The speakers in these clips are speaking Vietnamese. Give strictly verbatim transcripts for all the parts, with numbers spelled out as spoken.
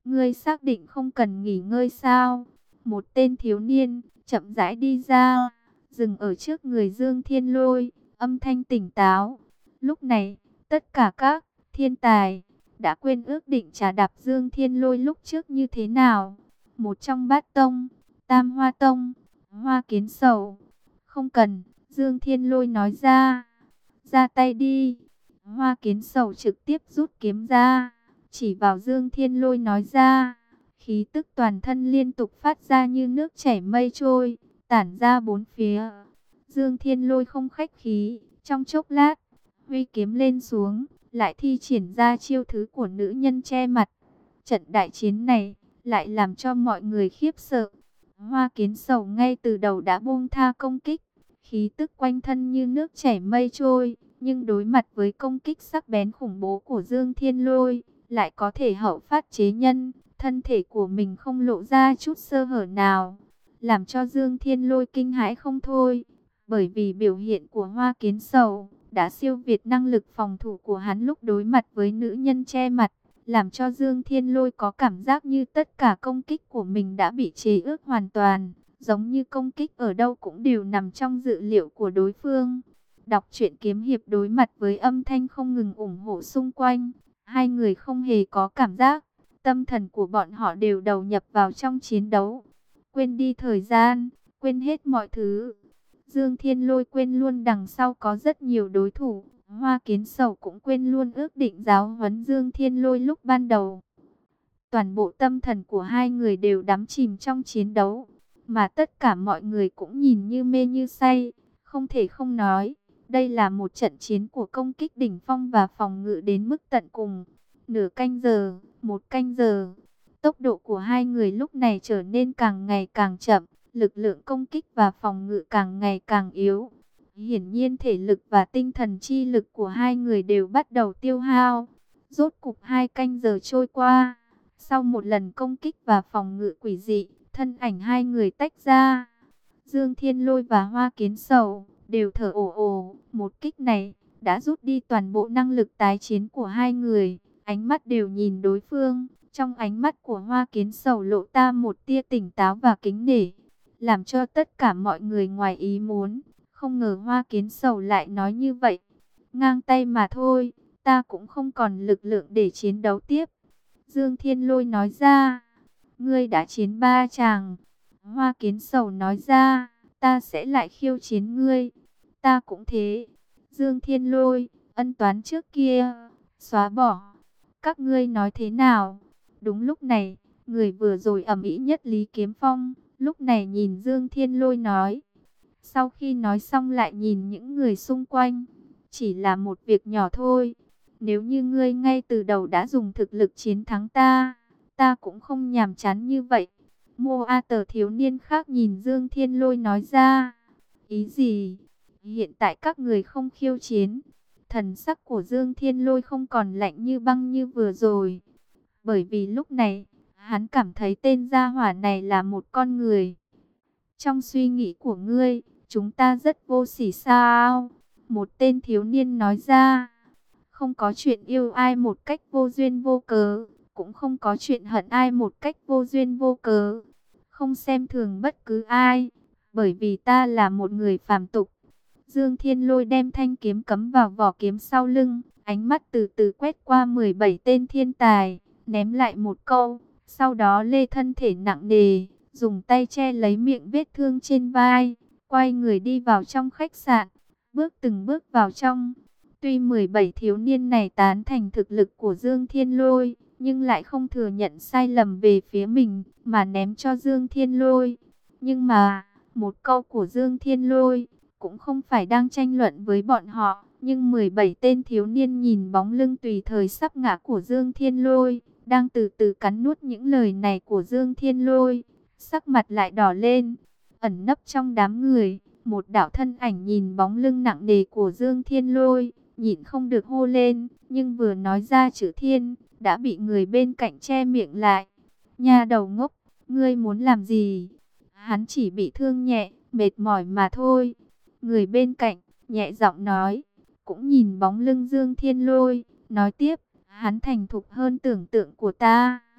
Ngươi xác định không cần nghỉ ngơi sao? Một tên thiếu niên chậm rãi đi ra, dừng ở trước người Dương Thiên Lôi, âm thanh tỉnh táo. Lúc này, tất cả các thiên tài đã quên ước định trà đạp Dương Thiên Lôi lúc trước như thế nào. Một trong bát tông, Tam Hoa Tông, Hoa Kiến Sầu. Không cần, Dương Thiên Lôi nói ra. Ra tay đi. Hoa Kiến Sầu trực tiếp rút kiếm ra, chỉ vào Dương Thiên Lôi nói ra. Khí tức toàn thân liên tục phát ra như nước chảy mây trôi, tản ra bốn phía. Dương Thiên Lôi không khách khí, trong chốc lát, huy kiếm lên xuống, lại thi triển ra chiêu thứ của nữ nhân che mặt. Trận đại chiến này lại làm cho mọi người khiếp sợ. Hoa Kiến Sầu ngay từ đầu đã buông tha công kích, khí tức quanh thân như nước chảy mây trôi, nhưng đối mặt với công kích sắc bén khủng bố của Dương Thiên Lôi, lại có thể hậu phát chế nhân, thân thể của mình không lộ ra chút sơ hở nào, làm cho Dương Thiên Lôi kinh hãi không thôi, bởi vì biểu hiện của Hoa Kiến Sầu đã siêu việt năng lực phòng thủ của hắn lúc đối mặt với nữ nhân che mặt, làm cho Dương Thiên Lôi có cảm giác như tất cả công kích của mình đã bị chế ước hoàn toàn, giống như công kích ở đâu cũng đều nằm trong dự liệu của đối phương. Đọc truyện kiếm hiệp đối mặt với âm thanh không ngừng ủng hộ xung quanh, hai người không hề có cảm giác, tâm thần của bọn họ đều đầu nhập vào trong chiến đấu, quên đi thời gian, quên hết mọi thứ. Dương Thiên Lôi quên luôn đằng sau có rất nhiều đối thủ, Hoa Kiến Sầu cũng quên luôn ước định giáo huấn Dương Thiên Lôi lúc ban đầu. Toàn bộ tâm thần của hai người đều đắm chìm trong chiến đấu, mà tất cả mọi người cũng nhìn như mê như say, không thể không nói. Đây là một trận chiến của công kích đỉnh phong và phòng ngự đến mức tận cùng. Nửa canh giờ, một canh giờ, tốc độ của hai người lúc này trở nên càng ngày càng chậm, lực lượng công kích và phòng ngự càng ngày càng yếu. Hiển nhiên thể lực và tinh thần chi lực của hai người đều bắt đầu tiêu hao. Rốt cục hai canh giờ trôi qua, sau một lần công kích và phòng ngự quỷ dị, thân ảnh hai người tách ra. Dương Thiên Lôi và Hoa Kiến Sầu đều thở ồ ồ, một kích này đã rút đi toàn bộ năng lực tái chiến của hai người, ánh mắt đều nhìn đối phương, trong ánh mắt của Hoa Kiến Sầu lộ ra một tia tỉnh táo và kính nể, làm cho tất cả mọi người ngoài ý muốn, không ngờ Hoa Kiến Sầu lại nói như vậy. Ngang tay mà thôi, ta cũng không còn lực lượng để chiến đấu tiếp. Dương Thiên Lôi nói ra, ngươi đã chiến ba chàng. Hoa Kiến Sầu nói ra, ta sẽ lại khiêu chiến ngươi. Ta cũng thế. Dương Thiên Lôi, ân toán trước kia, xóa bỏ. Các ngươi nói thế nào? Đúng lúc này, người vừa rồi ầm ĩ nhất Lý Kiếm Phong, lúc này nhìn Dương Thiên Lôi nói. Sau khi nói xong lại nhìn những người xung quanh, chỉ là một việc nhỏ thôi. Nếu như ngươi ngay từ đầu đã dùng thực lực chiến thắng ta, ta cũng không nhàm chán như vậy. Mô A Tờ thiếu niên khác nhìn Dương Thiên Lôi nói ra. Ý gì? Hiện tại các người không khiêu chiến. Thần sắc của Dương Thiên Lôi không còn lạnh như băng như vừa rồi. Bởi vì lúc này, hắn cảm thấy tên gia hỏa này là một con người. Trong suy nghĩ của ngươi, chúng ta rất vô sỉ sao? Một tên thiếu niên nói ra. Không có chuyện yêu ai một cách vô duyên vô cớ, cũng không có chuyện hận ai một cách vô duyên vô cớ. Không xem thường bất cứ ai, bởi vì ta là một người phàm tục. Dương Thiên Lôi đem thanh kiếm cắm vào vỏ kiếm sau lưng, ánh mắt từ từ quét qua mười bảy tên thiên tài, ném lại một câu, sau đó lê thân thể nặng nề, dùng tay che lấy miệng vết thương trên vai, quay người đi vào trong khách sạn, bước từng bước vào trong. Tuy mười bảy thiếu niên này tán thành thực lực của Dương Thiên Lôi, nhưng lại không thừa nhận sai lầm về phía mình, mà ném cho Dương Thiên Lôi. Nhưng mà, một câu của Dương Thiên Lôi, cũng không phải đang tranh luận với bọn họ. Nhưng mười bảy tên thiếu niên nhìn bóng lưng tùy thời sắp ngã của Dương Thiên Lôi, đang từ từ cắn nuốt những lời này của Dương Thiên Lôi, sắc mặt lại đỏ lên, ẩn nấp trong đám người. Một đạo thân ảnh nhìn bóng lưng nặng nề của Dương Thiên Lôi, nhịn không được hô lên, nhưng vừa nói ra chữ thiên, đã bị người bên cạnh che miệng lại. Nha đầu ngốc, ngươi muốn làm gì? Hắn chỉ bị thương nhẹ, mệt mỏi mà thôi. Người bên cạnh, nhẹ giọng nói, cũng nhìn bóng lưng Dương Thiên Lôi, nói tiếp, hắn thành thục hơn tưởng tượng của ta.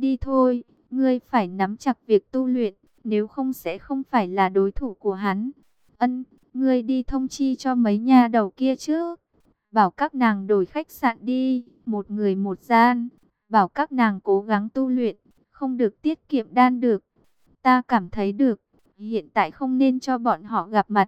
đi thôi, ngươi phải nắm chặt việc tu luyện, nếu không sẽ không phải là đối thủ của hắn. Ân, ngươi đi thông chi cho mấy nhà đầu kia trước, bảo các nàng đổi khách sạn đi, một người một gian, bảo các nàng cố gắng tu luyện, không được tiết kiệm đan được. Ta cảm thấy được, hiện tại không nên cho bọn họ gặp mặt,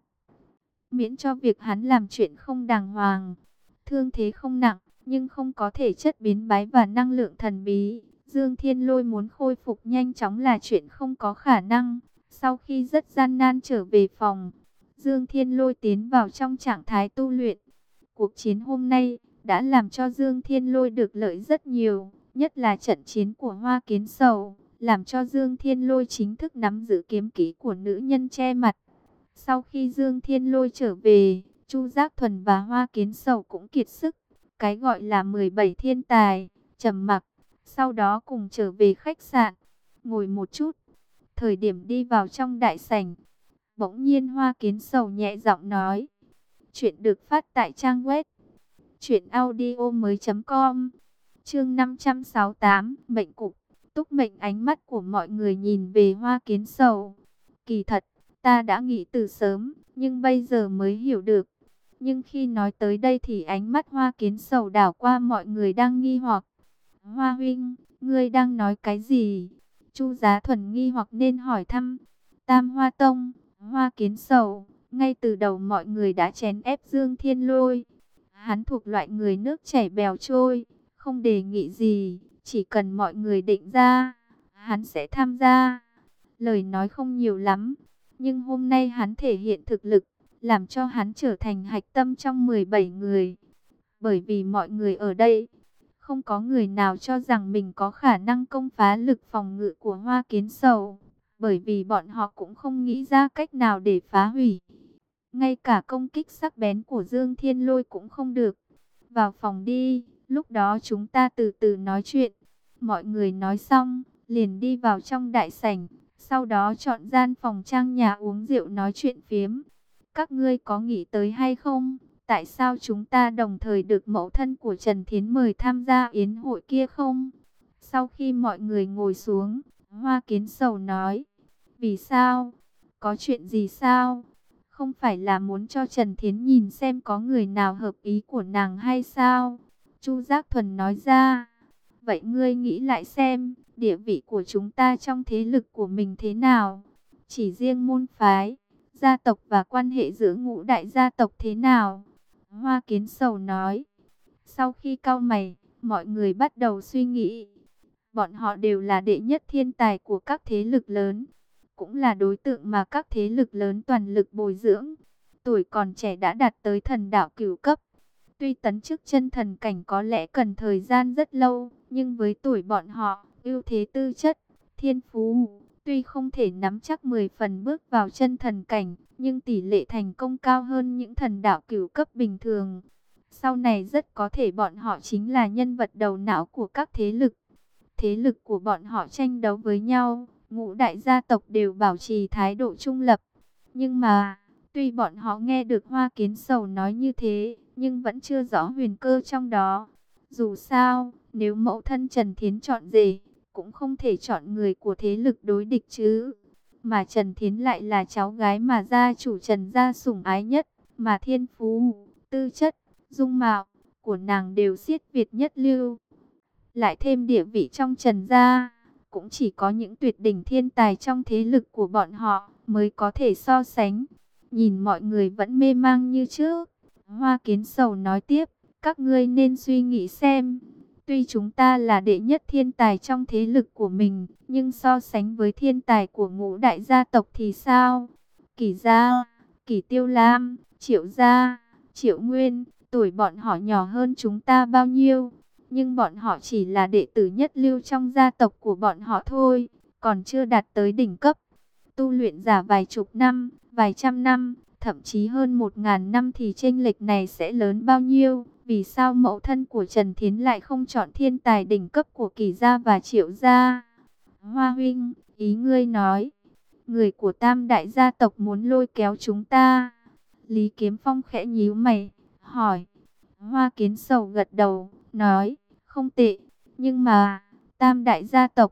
miễn cho việc hắn làm chuyện không đàng hoàng. Thương thế không nặng, nhưng không có thể chất biến bái và năng lượng thần bí. Dương Thiên Lôi muốn khôi phục nhanh chóng là chuyện không có khả năng. Sau khi rất gian nan trở về phòng, Dương Thiên Lôi tiến vào trong trạng thái tu luyện. Cuộc chiến hôm nay đã làm cho Dương Thiên Lôi được lợi rất nhiều, nhất là trận chiến của Hoa Kiến Sầu, làm cho Dương Thiên Lôi chính thức nắm giữ kiếm kỹ của nữ nhân che mặt. Sau khi Dương Thiên Lôi trở về, Chu Giác Thuần và Hoa Kiến Sầu cũng kiệt sức. Cái gọi là mười bảy thiên tài, trầm mặc, sau đó cùng trở về khách sạn, ngồi một chút. Thời điểm đi vào trong đại sảnh, bỗng nhiên Hoa Kiến Sầu nhẹ giọng nói. Chuyện được phát tại trang web truyện audio mới chấm com. Chương năm trăm sáu mươi tám, mệnh cục. Túc mệnh. Ánh mắt của mọi người nhìn về Hoa Kiến Sầu. Kỳ thật, ta đã nghĩ từ sớm, nhưng bây giờ mới hiểu được. Nhưng khi nói tới đây thì ánh mắt Hoa Kiến Sầu đảo qua mọi người đang nghi hoặc. Hoa huynh, ngươi đang nói cái gì? Chu Giá Thuần nghi hoặc nên hỏi thăm. Tam Hoa Tông, Hoa Kiến Sầu, ngay từ đầu mọi người đã chèn ép Dương Thiên Lôi. Hắn thuộc loại người nước chảy bèo trôi, không đề nghị gì, chỉ cần mọi người định ra, hắn sẽ tham gia. Lời nói không nhiều lắm, nhưng hôm nay hắn thể hiện thực lực, làm cho hắn trở thành hạch tâm trong mười bảy người. Bởi vì mọi người ở đây, không có người nào cho rằng mình có khả năng công phá lực phòng ngự của Hoa Kiến Sầu, bởi vì bọn họ cũng không nghĩ ra cách nào để phá hủy. Ngay cả công kích sắc bén của Dương Thiên Lôi cũng không được. Vào phòng đi, lúc đó chúng ta từ từ nói chuyện. Mọi người nói xong, liền đi vào trong đại sảnh, sau đó chọn gian phòng trang nhà uống rượu nói chuyện phiếm. Các ngươi có nghĩ tới hay không? Tại sao chúng ta đồng thời được mẫu thân của Trần Thiến mời tham gia yến hội kia không? Sau khi mọi người ngồi xuống, Hoa Kiến Sầu nói. Vì sao? Có chuyện gì sao? Không phải là muốn cho Trần Thiến nhìn xem có người nào hợp ý của nàng hay sao? Chu Giác Thuần nói ra. Vậy ngươi nghĩ lại xem, địa vị của chúng ta trong thế lực của mình thế nào? Chỉ riêng môn phái, gia tộc và quan hệ giữa ngũ đại gia tộc thế nào? Hoa Kiến Sầu nói. Sau khi cau mày, mọi người bắt đầu suy nghĩ. Bọn họ đều là đệ nhất thiên tài của các thế lực lớn, cũng là đối tượng mà các thế lực lớn toàn lực bồi dưỡng. Tuổi còn trẻ đã đạt tới thần đạo cửu cấp. Tuy tấn chức chân thần cảnh có lẽ cần thời gian rất lâu, nhưng với tuổi bọn họ, ưu thế tư chất, thiên phú, tuy không thể nắm chắc mười phần bước vào chân thần cảnh, nhưng tỷ lệ thành công cao hơn những thần đạo cửu cấp bình thường. Sau này rất có thể bọn họ chính là nhân vật đầu não của các thế lực. Thế lực của bọn họ tranh đấu với nhau, ngũ đại gia tộc đều bảo trì thái độ trung lập. Nhưng mà, tuy bọn họ nghe được Hoa Kiến Sầu nói như thế, nhưng vẫn chưa rõ huyền cơ trong đó. Dù sao, nếu mẫu thân Trần Thiến chọn rể, cũng không thể chọn người của thế lực đối địch chứ. Mà Trần Thiến lại là cháu gái mà gia chủ Trần gia sủng ái nhất, mà thiên phú, tư chất, dung mạo của nàng đều xiết Việt nhất lưu. Lại thêm địa vị trong Trần gia, cũng chỉ có những tuyệt đỉnh thiên tài trong thế lực của bọn họ mới có thể so sánh. Nhìn mọi người vẫn mê mang như trước, Hoa Kiến Sầu nói tiếp, các ngươi nên suy nghĩ xem. Tuy chúng ta là đệ nhất thiên tài trong thế lực của mình, nhưng so sánh với thiên tài của ngũ đại gia tộc thì sao? Kỷ gia, Kỷ Tiêu Lam, Triệu gia, Triệu Nguyên, tuổi bọn họ nhỏ hơn chúng ta bao nhiêu? Nhưng bọn họ chỉ là đệ tử nhất lưu trong gia tộc của bọn họ thôi, còn chưa đạt tới đỉnh cấp. Tu luyện giả vài chục năm, vài trăm năm, thậm chí hơn một ngàn năm thì chênh lệch này sẽ lớn bao nhiêu? Vì sao mẫu thân của Trần Thiến lại không chọn thiên tài đỉnh cấp của Kỷ gia và Triệu gia? Hoa huynh, ý ngươi nói, người của tam đại gia tộc muốn lôi kéo chúng ta. Lý Kiếm Phong khẽ nhíu mày, hỏi. Hoa Kiến Sầu gật đầu, nói, không tệ, nhưng mà, tam đại gia tộc,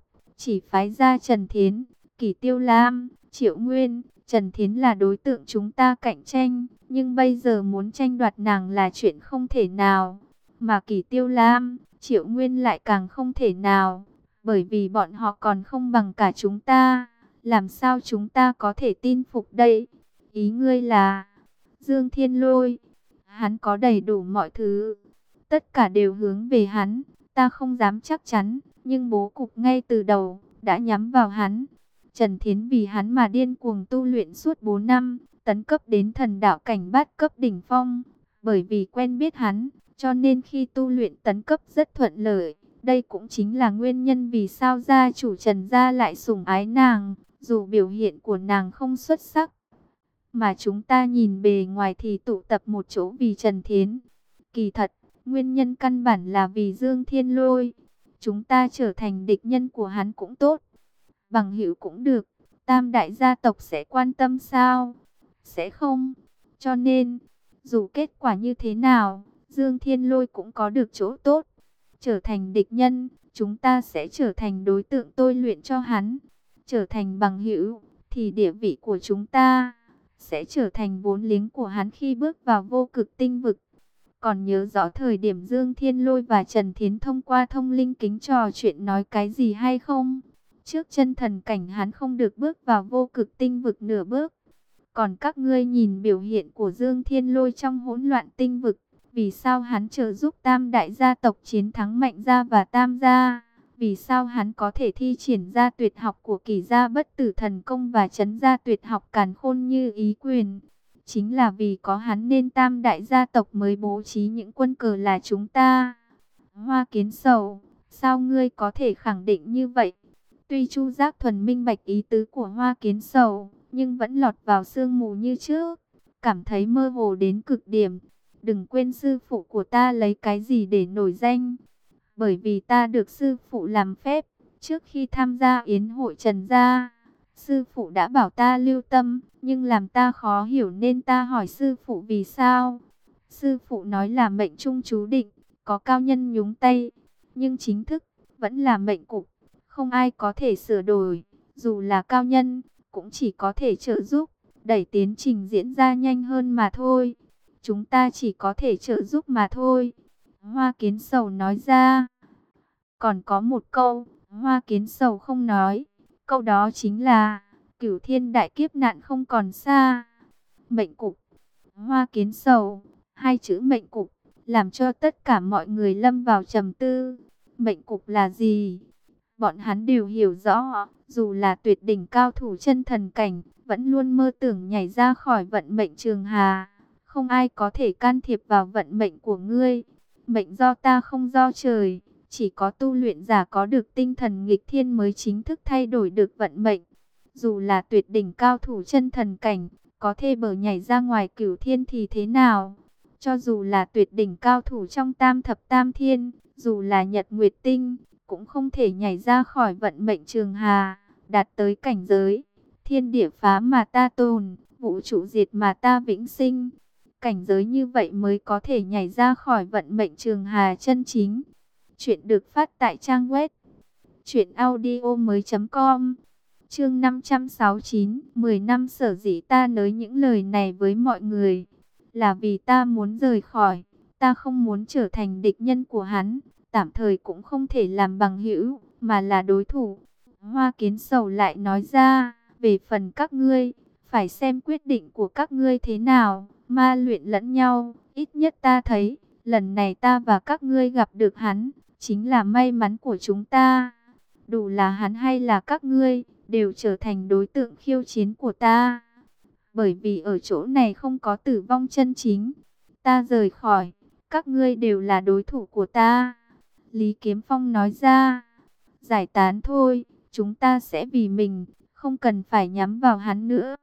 chỉ phái ra Trần Thiến, Kỷ Tiêu Lam, Triệu Nguyên. Trần Thiến là đối tượng chúng ta cạnh tranh, nhưng bây giờ muốn tranh đoạt nàng là chuyện không thể nào. Mà Kỷ Tiêu Lam, Triệu Nguyên lại càng không thể nào, bởi vì bọn họ còn không bằng cả chúng ta. Làm sao chúng ta có thể tin phục đây? Ý ngươi là Dương Thiên Lôi, hắn có đầy đủ mọi thứ, tất cả đều hướng về hắn. Ta không dám chắc chắn, nhưng bố cục ngay từ đầu đã nhắm vào hắn. Trần Thiến vì hắn mà điên cuồng tu luyện suốt bốn năm, tấn cấp đến thần đạo cảnh bát cấp đỉnh phong. Bởi vì quen biết hắn, cho nên khi tu luyện tấn cấp rất thuận lợi. Đây cũng chính là nguyên nhân vì sao gia chủ Trần gia lại sủng ái nàng, dù biểu hiện của nàng không xuất sắc. Mà chúng ta nhìn bề ngoài thì tụ tập một chỗ vì Trần Thiến. Kỳ thật, nguyên nhân căn bản là vì Dương Thiên Lôi. Chúng ta trở thành địch nhân của hắn cũng tốt, bằng hữu cũng được. Tam đại gia tộc sẽ quan tâm sao? Sẽ không. Cho nên, dù kết quả như thế nào, Dương Thiên Lôi cũng có được chỗ tốt. Trở thành địch nhân, chúng ta sẽ trở thành đối tượng tôi luyện cho hắn. Trở thành bằng hữu, thì địa vị của chúng ta sẽ trở thành vốn liếng của hắn khi bước vào vô cực tinh vực. Còn nhớ rõ thời điểm Dương Thiên Lôi và Trần Thiến thông qua thông linh kính trò chuyện nói cái gì hay không? Trước chân thần cảnh hắn không được bước vào vô cực tinh vực nửa bước. Còn các ngươi nhìn biểu hiện của Dương Thiên Lôi trong hỗn loạn tinh vực. Vì sao hắn trợ giúp tam đại gia tộc chiến thắng Mạnh gia và Tam gia? Vì sao hắn có thể thi triển ra tuyệt học của Kỷ gia bất tử thần công và trấn gia tuyệt học càn khôn như ý quyền? Chính là vì có hắn nên tam đại gia tộc mới bố trí những quân cờ là chúng ta. Hoa Kiến Sầu, sao ngươi có thể khẳng định như vậy? Tuy Chu Giác Thuần minh bạch ý tứ của Hoa Kiến Sầu, nhưng vẫn lọt vào sương mù như trước, cảm thấy mơ hồ đến cực điểm. Đừng quên sư phụ của ta lấy cái gì để nổi danh. Bởi vì ta được sư phụ làm phép, trước khi tham gia yến hội Trần gia, sư phụ đã bảo ta lưu tâm, nhưng làm ta khó hiểu nên ta hỏi sư phụ vì sao. Sư phụ nói là mệnh trung chú định, có cao nhân nhúng tay, nhưng chính thức vẫn là mệnh cục, không ai có thể sửa đổi. Dù là cao nhân, cũng chỉ có thể trợ giúp, đẩy tiến trình diễn ra nhanh hơn mà thôi. Chúng ta chỉ có thể trợ giúp mà thôi. Hoa Kiến Sầu nói ra. Còn có một câu, Hoa Kiến Sầu không nói. Câu đó chính là, Cửu Thiên đại kiếp nạn không còn xa. Mệnh cục. Hoa Kiến Sầu, hai chữ mệnh cục, làm cho tất cả mọi người lâm vào trầm tư. Mệnh cục là gì? Bọn hắn đều hiểu rõ, dù là tuyệt đỉnh cao thủ chân thần cảnh, vẫn luôn mơ tưởng nhảy ra khỏi vận mệnh trường hà. Không ai có thể can thiệp vào vận mệnh của ngươi. Mệnh do ta không do trời. Chỉ có tu luyện giả có được tinh thần nghịch thiên mới chính thức thay đổi được vận mệnh. Dù là tuyệt đỉnh cao thủ chân thần cảnh, có thể bờ nhảy ra ngoài cửu thiên thì thế nào? Cho dù là tuyệt đỉnh cao thủ trong tam thập tam thiên, dù là nhật nguyệt tinh, cũng không thể nhảy ra khỏi vận mệnh trường hà, đạt tới cảnh giới thiên địa phá mà ta tồn, vũ trụ diệt mà ta vĩnh sinh. Cảnh giới như vậy mới có thể nhảy ra khỏi vận mệnh trường hà chân chính. Chuyện được phát tại trang web truyện audio mới chấm com. Chương năm trăm sáu mươi chín, mười năm sở dĩ ta nói những lời này với mọi người, là vì ta muốn rời khỏi, ta không muốn trở thành địch nhân của hắn, tạm thời cũng không thể làm bằng hữu, mà là đối thủ. Hoa Kiến Sầu lại nói ra, về phần các ngươi, phải xem quyết định của các ngươi thế nào, ma luyện lẫn nhau, ít nhất ta thấy, lần này ta và các ngươi gặp được hắn, chính là may mắn của chúng ta. Đủ là hắn hay là các ngươi, đều trở thành đối tượng khiêu chiến của ta. Bởi vì ở chỗ này không có tử vong chân chính. Ta rời khỏi, các ngươi đều là đối thủ của ta. Lý Kiếm Phong nói ra, giải tán thôi, chúng ta sẽ vì mình, không cần phải nhắm vào hắn nữa.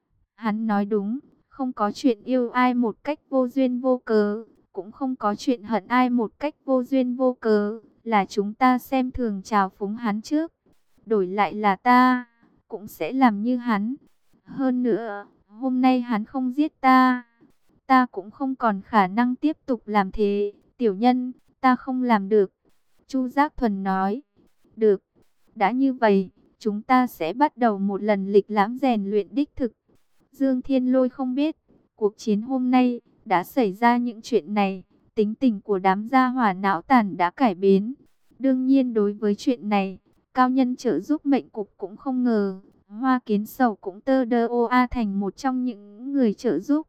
Hắn nói đúng, không có chuyện yêu ai một cách vô duyên vô cớ, cũng không có chuyện hận ai một cách vô duyên vô cớ, là chúng ta xem thường trào phúng hắn trước. Đổi lại là ta, cũng sẽ làm như hắn. Hơn nữa, hôm nay hắn không giết ta, ta cũng không còn khả năng tiếp tục làm thế. Tiểu nhân, ta không làm được. Chu Giác Thuần nói, được, Đã như vậy, chúng ta sẽ bắt đầu một lần lịch lãm rèn luyện đích thực. Dương Thiên Lôi không biết, cuộc chiến hôm nay đã xảy ra những chuyện này, tính tình của đám gia hỏa não tàn đã cải biến. Đương nhiên đối với chuyện này, cao nhân trợ giúp mệnh cục cũng không ngờ, Hoa Kiến Sầu cũng tơ đơ ô a thành một trong những người trợ giúp.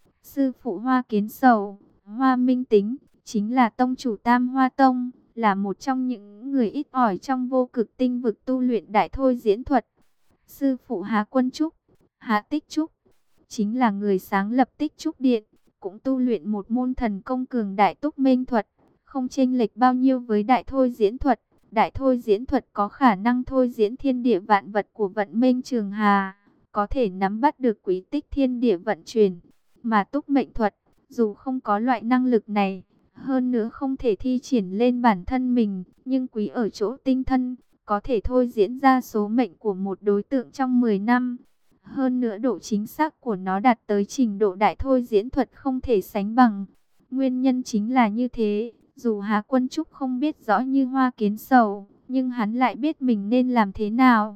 Sư phụ Hoa Kiến Sầu, Hoa Minh Tính, chính là tông chủ Tam Hoa Tông, là một trong những người ít ỏi trong vô cực tinh vực tu luyện đại thôi diễn thuật. Sư phụ Hà Quân Trúc, Hà Tích Trúc, chính là người sáng lập Tích Trúc Điện, cũng tu luyện một môn thần công cường đại túc minh thuật, không chênh lệch bao nhiêu với đại thôi diễn thuật. Đại thôi diễn thuật có khả năng thôi diễn thiên địa vạn vật của vận minh trường hà, có thể nắm bắt được quý tích thiên địa vận chuyển. Mà túc mệnh thuật, dù không có loại năng lực này, hơn nữa không thể thi triển lên bản thân mình, nhưng quý ở chỗ tinh thân, có thể thôi diễn ra số mệnh của một đối tượng trong mười năm. Hơn nữa độ chính xác của nó đạt tới trình độ đại thôi diễn thuật không thể sánh bằng. Nguyên nhân chính là như thế, dù Hà Quân Trúc không biết rõ như Hoa Kiến Sầu, nhưng hắn lại biết mình nên làm thế nào.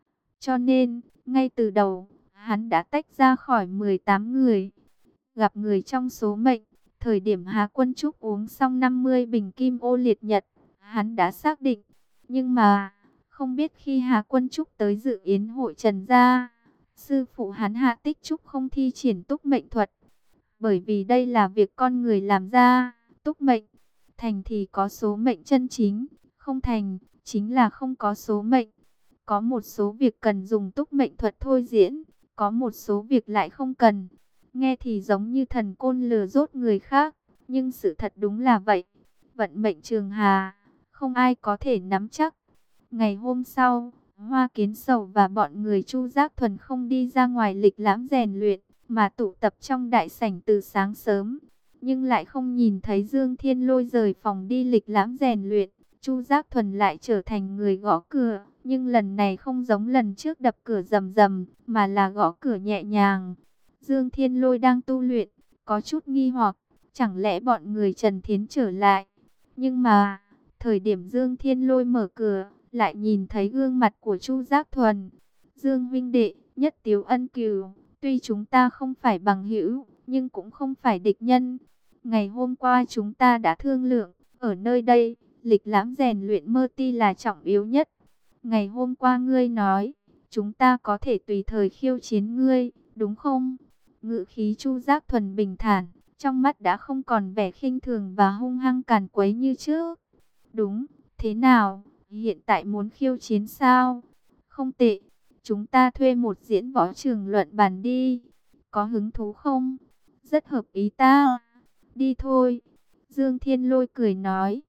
Cho nên, ngay từ đầu, hắn đã tách ra khỏi mười tám người. Gặp người trong số mệnh, thời điểm Hà Quân Trúc uống xong năm mươi bình kim ô liệt nhật, hắn đã xác định. Nhưng mà, không biết khi Hà Quân Trúc tới dự yến hội Trần gia, sư phụ hắn Hạ Tích Trúc không thi triển túc mệnh thuật. Bởi vì đây là việc con người làm ra, túc mệnh, thành thì có số mệnh chân chính, không thành, chính là không có số mệnh. Có một số việc cần dùng túc mệnh thuật thôi diễn, có một số việc lại không cần. Nghe thì giống như thần côn lừa dối người khác, nhưng sự thật đúng là vậy. Vận mệnh trường hà, không ai có thể nắm chắc. Ngày hôm sau, Hoa Kiến Sầu và bọn người Chu Giác Thuần không đi ra ngoài lịch lãm rèn luyện, mà tụ tập trong đại sảnh từ sáng sớm. Nhưng lại không nhìn thấy Dương Thiên Lôi rời phòng đi lịch lãm rèn luyện. Chu Giác Thuần lại trở thành người gõ cửa, nhưng lần này không giống lần trước đập cửa rầm rầm, mà là gõ cửa nhẹ nhàng. Dương Thiên Lôi đang tu luyện, có chút nghi hoặc, chẳng lẽ bọn người Trần Thiến trở lại. Nhưng mà, thời điểm Dương Thiên Lôi mở cửa, lại nhìn thấy gương mặt của Chu Giác Thuần. Dương huynh đệ, nhất tiếu ân cừu, tuy chúng ta không phải bằng hữu, nhưng cũng không phải địch nhân. Ngày hôm qua chúng ta đã thương lượng, ở nơi đây, lịch lãm rèn luyện mơ ti là trọng yếu nhất. Ngày hôm qua ngươi nói, chúng ta có thể tùy thời khiêu chiến ngươi, đúng không? Ngữ khí Chu Giác Thuần bình thản, trong mắt đã không còn vẻ khinh thường và hung hăng càn quấy như trước. Đúng, thế nào, hiện tại muốn khiêu chiến sao? Không tệ, chúng ta thuê một diễn võ trường luận bàn đi. Có hứng thú không? Rất hợp ý ta. Đi thôi. Dương Thiên Lôi cười nói.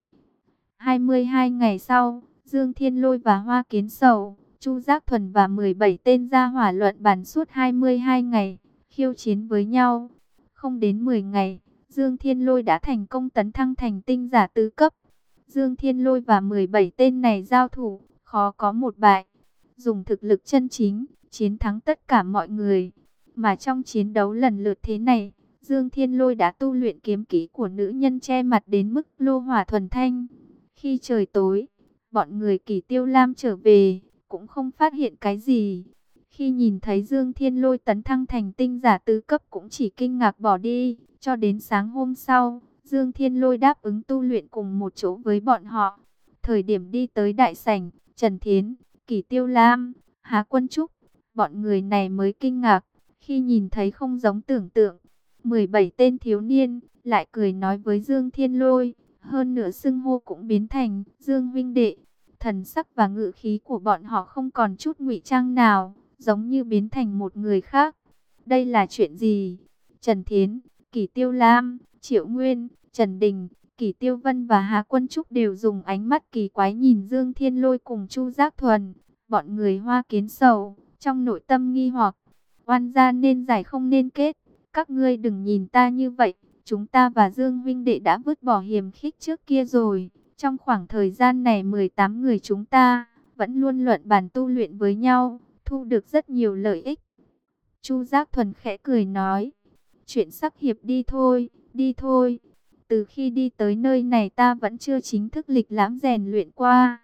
hai mươi hai ngày sau, Dương Thiên Lôi và Hoa Kiến Sầu, Chu Giác Thuần và mười bảy tên gia hỏa luận bàn suốt hai mươi hai ngày, khiêu chiến với nhau. Không đến mười ngày, Dương Thiên Lôi đã thành công tấn thăng thành tinh giả tứ cấp. Dương Thiên Lôi và mười bảy tên này giao thủ, khó có một bại. Dùng thực lực chân chính, chiến thắng tất cả mọi người. Mà trong chiến đấu lần lượt thế này, Dương Thiên Lôi đã tu luyện kiếm kỹ của nữ nhân che mặt đến mức lô hỏa thuần thanh. Khi trời tối, bọn người Kỳ Tiêu Lam trở về, cũng không phát hiện cái gì. Khi nhìn thấy Dương Thiên Lôi tấn thăng thành tinh giả tứ cấp cũng chỉ kinh ngạc bỏ đi. Cho đến sáng hôm sau, Dương Thiên Lôi đáp ứng tu luyện cùng một chỗ với bọn họ. Thời điểm đi tới đại sảnh, Trần Thiến, Kỳ Tiêu Lam, Hà Quân Trúc, bọn người này mới kinh ngạc. Khi nhìn thấy không giống tưởng tượng, mười bảy tên thiếu niên lại cười nói với Dương Thiên Lôi. Hơn nữa xưng hô cũng biến thành Dương huynh đệ. Thần sắc và ngữ khí của bọn họ không còn chút ngụy trang nào, giống như biến thành một người khác. Đây là chuyện gì? Trần Thiến, Kỳ Tiêu Lam, Triệu Nguyên, Trần Đình, Kỳ Tiêu Vân và Hà Quân Trúc đều dùng ánh mắt kỳ quái nhìn Dương Thiên Lôi cùng Chu Giác Thuần. Bọn người Hoa Kiến Sầu, trong nội tâm nghi hoặc, oan gia nên giải không nên kết. Các ngươi đừng nhìn ta như vậy, chúng ta và Dương huynh đệ đã vứt bỏ hiềm khích trước kia rồi. Trong khoảng thời gian này mười tám người chúng ta vẫn luôn luận bàn tu luyện với nhau, thu được rất nhiều lợi ích. Chu Giác Thuần khẽ cười nói, chuyện sắc hiệp đi thôi, đi thôi. Từ khi đi tới nơi này ta vẫn chưa chính thức lịch lãm rèn luyện qua.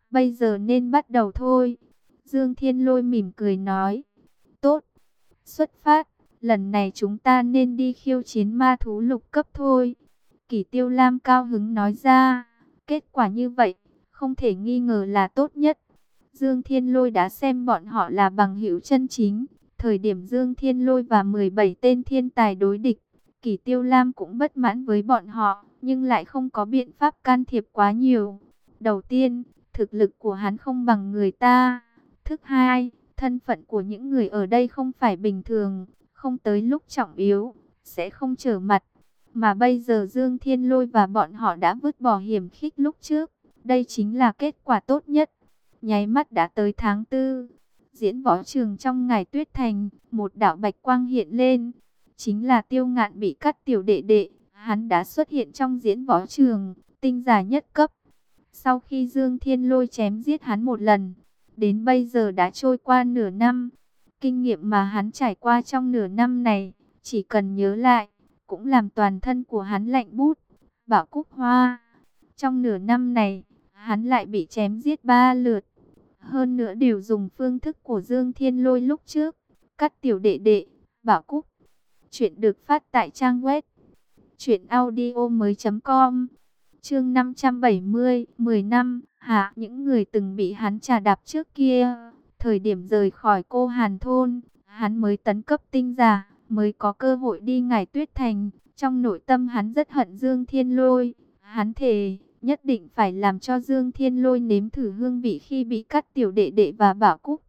bây giờ nên bắt đầu thôi. Dương Thiên Lôi mỉm cười nói, tốt, xuất phát, lần này chúng ta nên đi khiêu chiến ma thú lục cấp thôi. Kỷ Tiêu Lam cao hứng nói ra, kết quả như vậy, không thể nghi ngờ là tốt nhất. Dương Thiên Lôi đã xem bọn họ là bằng hữu chân chính. Thời điểm Dương Thiên Lôi và mười bảy tên thiên tài đối địch, Kỷ Tiêu Lam cũng bất mãn với bọn họ, nhưng lại không có biện pháp can thiệp quá nhiều. Đầu tiên, thực lực của hắn không bằng người ta. Thứ hai, thân phận của những người ở đây không phải bình thường, không tới lúc trọng yếu, sẽ không trở mặt. Mà bây giờ Dương Thiên Lôi và bọn họ đã vứt bỏ hiểm khích lúc trước. Đây chính là kết quả tốt nhất. Nháy mắt đã tới tháng tư. Diễn võ trường trong ngày Tuyết Thành, một đạo bạch quang hiện lên. Chính là Tiêu Ngạn bị cắt tiểu đệ đệ. Hắn đã xuất hiện trong diễn võ trường, tinh giả nhất cấp. Sau khi Dương Thiên Lôi chém giết hắn một lần, đến bây giờ đã trôi qua nửa năm. Kinh nghiệm mà hắn trải qua trong nửa năm này, chỉ cần nhớ lại, cũng làm toàn thân của hắn lạnh bút. Bảo Cúc Hoa, trong nửa năm này, hắn lại bị chém giết ba lượt. Hơn nữa đều dùng phương thức của Dương Thiên Lôi lúc trước, cắt tiểu đệ đệ, Bảo Cúc. Chuyện được phát tại trang web truyện audio mới chấm com. Chương năm trăm bảy mươi, mười năm, hạ những người từng bị hắn trà đạp trước kia. Thời điểm rời khỏi Cô Hàn Thôn, hắn mới tấn cấp tinh giả, mới có cơ hội đi Ngải Tuyết Thành. Trong nội tâm hắn rất hận Dương Thiên Lôi. Hắn thề, nhất định phải làm cho Dương Thiên Lôi nếm thử hương vị khi bị cắt tiểu đệ đệ và Bảo Cúc.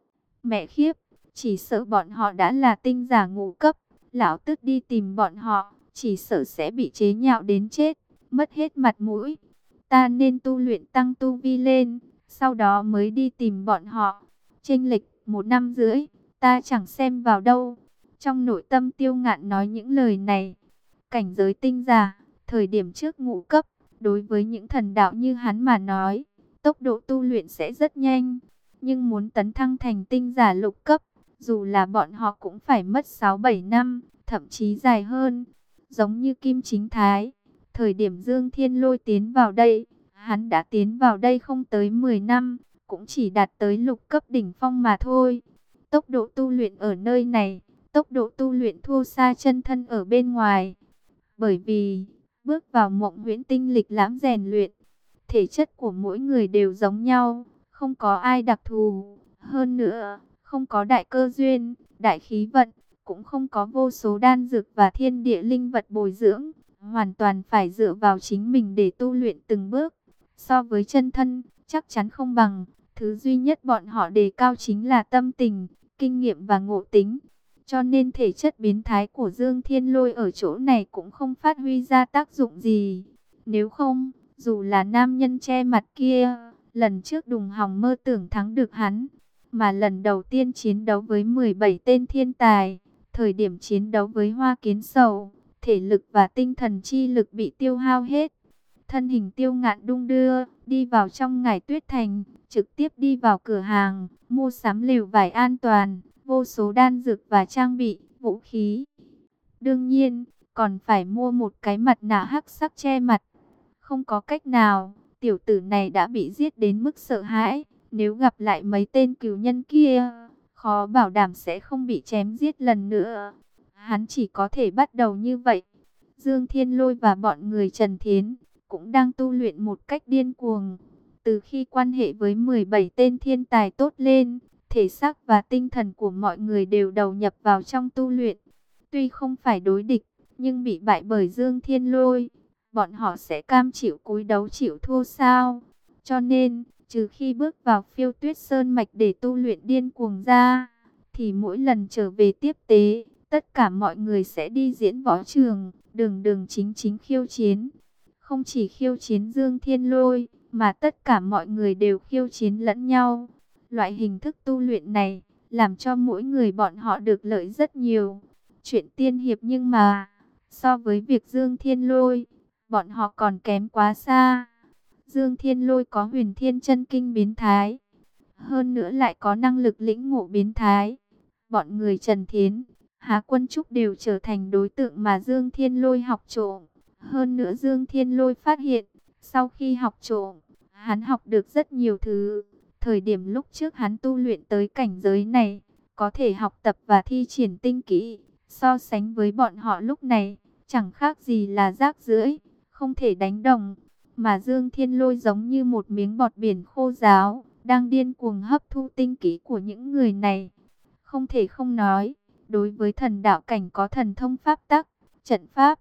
Mẹ khiếp, chỉ sợ bọn họ đã là tinh giả ngũ cấp. Lão tức đi tìm bọn họ, chỉ sợ sẽ bị chế nhạo đến chết, mất hết mặt mũi. Ta nên tu luyện tăng tu vi lên, sau đó mới đi tìm bọn họ. Chênh lệch một năm rưỡi, ta chẳng xem vào đâu. Trong nội tâm Tiêu Ngạn nói những lời này. Cảnh giới tinh giả, thời điểm trước ngũ cấp, đối với những thần đạo như hắn mà nói, tốc độ tu luyện sẽ rất nhanh. Nhưng muốn tấn thăng thành tinh giả lục cấp, dù là bọn họ cũng phải mất sáu bảy năm, thậm chí dài hơn. Giống như Kim Chính Thái, thời điểm Dương Thiên Lôi tiến vào đây, hắn đã tiến vào đây không tới mười năm, cũng chỉ đạt tới lục cấp đỉnh phong mà thôi. Tốc độ tu luyện ở nơi này, tốc độ tu luyện thua xa chân thân ở bên ngoài. Bởi vì, bước vào mộng huyễn tinh lịch lãm rèn luyện, thể chất của mỗi người đều giống nhau, không có ai đặc thù. Hơn nữa, không có đại cơ duyên, đại khí vận, cũng không có vô số đan dược và thiên địa linh vật bồi dưỡng. Hoàn toàn phải dựa vào chính mình để tu luyện từng bước. So với chân thân, chắc chắn không bằng. Thứ duy nhất bọn họ đề cao chính là tâm tình, kinh nghiệm và ngộ tính. Cho nên thể chất biến thái của Dương Thiên Lôi ở chỗ này cũng không phát huy ra tác dụng gì. Nếu không, dù là nam nhân che mặt kia, lần trước đùng hòng mơ tưởng thắng được hắn. Mà lần đầu tiên chiến đấu với mười bảy tên thiên tài, thời điểm chiến đấu với Hoa Kiến Sầu, thể lực và tinh thần chi lực bị tiêu hao hết. Thân hình Tiêu Ngạn đung đưa, đi vào trong Ngải Tuyết Thành, trực tiếp đi vào cửa hàng, mua sắm lều vải an toàn, vô số đan dược và trang bị, vũ khí. Đương nhiên, còn phải mua một cái mặt nạ hắc sắc che mặt. Không có cách nào, tiểu tử này đã bị giết đến mức sợ hãi. Nếu gặp lại mấy tên cừu nhân kia, khó bảo đảm sẽ không bị chém giết lần nữa. Hắn chỉ có thể bắt đầu như vậy. Dương Thiên Lôi và bọn người Trần Thiến cũng đang tu luyện một cách điên cuồng. Từ khi quan hệ với mười bảy tên thiên tài tốt lên, thể xác và tinh thần của mọi người đều đầu nhập vào trong tu luyện. Tuy không phải đối địch, nhưng bị bại bởi Dương Thiên Lôi, bọn họ sẽ cam chịu cúi đấu chịu thua sao? Cho nên, trừ khi bước vào Phiêu Tuyết Sơn mạch để tu luyện điên cuồng ra, thì mỗi lần trở về tiếp tế, tất cả mọi người sẽ đi diễn võ trường, đường đường chính chính khiêu chiến. Không chỉ khiêu chiến Dương Thiên Lôi, mà tất cả mọi người đều khiêu chiến lẫn nhau. Loại hình thức tu luyện này, làm cho mỗi người bọn họ được lợi rất nhiều. Chuyện tiên hiệp nhưng mà, so với việc Dương Thiên Lôi, bọn họ còn kém quá xa. Dương Thiên Lôi có huyền thiên chân kinh biến thái, hơn nữa lại có năng lực lĩnh ngộ biến thái. Bọn người Trần Thiến, Hà Quân Trúc đều trở thành đối tượng mà Dương Thiên Lôi học trộm. Hơn nữa Dương Thiên Lôi phát hiện, sau khi học trộm, Hắn học được rất nhiều thứ. Thời điểm lúc trước hắn tu luyện tới cảnh giới này, có thể học tập và thi triển tinh kỹ. So sánh với bọn họ lúc này, chẳng khác gì là rác rưởi, không thể đánh đồng. Mà Dương Thiên Lôi giống như một miếng bọt biển khô ráo, đang điên cuồng hấp thu tinh kỹ của những người này. Không thể không nói, đối với thần đạo cảnh có thần thông pháp tắc, trận pháp,